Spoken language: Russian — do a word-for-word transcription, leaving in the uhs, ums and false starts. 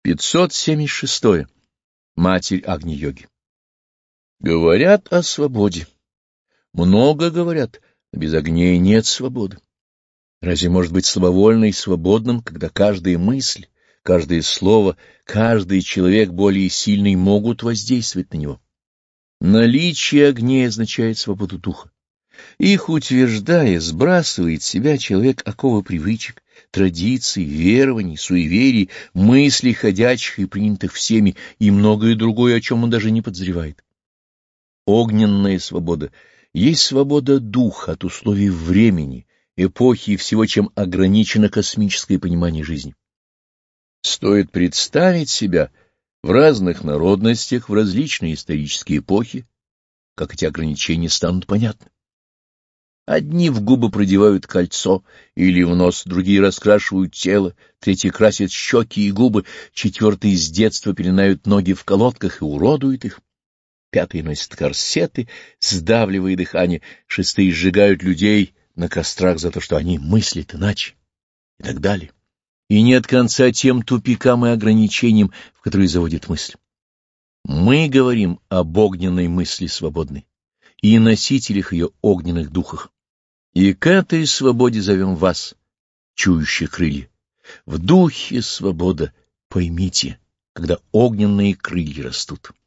пятьсот семьдесят шесть. Матерь Агни-йоги. Говорят о свободе. Много говорят, но без огней нет свободы. Разве может быть слабовольно и свободным, когда каждая мысль, каждое слово, каждый человек более сильный могут воздействовать на него? Наличие огней означает свободу духа. Их утверждая, сбрасывает с себя человек оковы привычек, традиций, верований, суеверий, мыслей ходячих и принятых всеми, и многое другое, о чем он даже не подозревает. Огненная свобода есть свобода духа от условий времени, эпохи и всего, чем ограничено космическое понимание жизни. Стоит представить себя в разных народностях, в различные исторические эпохи, как эти ограничения станут понятны. Одни в губы продевают кольцо или в нос, другие раскрашивают тело, третьи красят щеки и губы, четвертые с детства пеленают ноги в колодках и уродуют их, пятые носят корсеты, сдавливая дыхание, шестые сжигают людей на кострах за то, что они мыслят иначе, и так далее. И нет конца тем тупикам и ограничениям, в которые заводит мысль. Мы говорим об огненной мысли свободной и носителях ее огненных духах. И к этой свободе зовем вас, чующих крылья. В духе свобода, поймите, когда огненные крылья растут.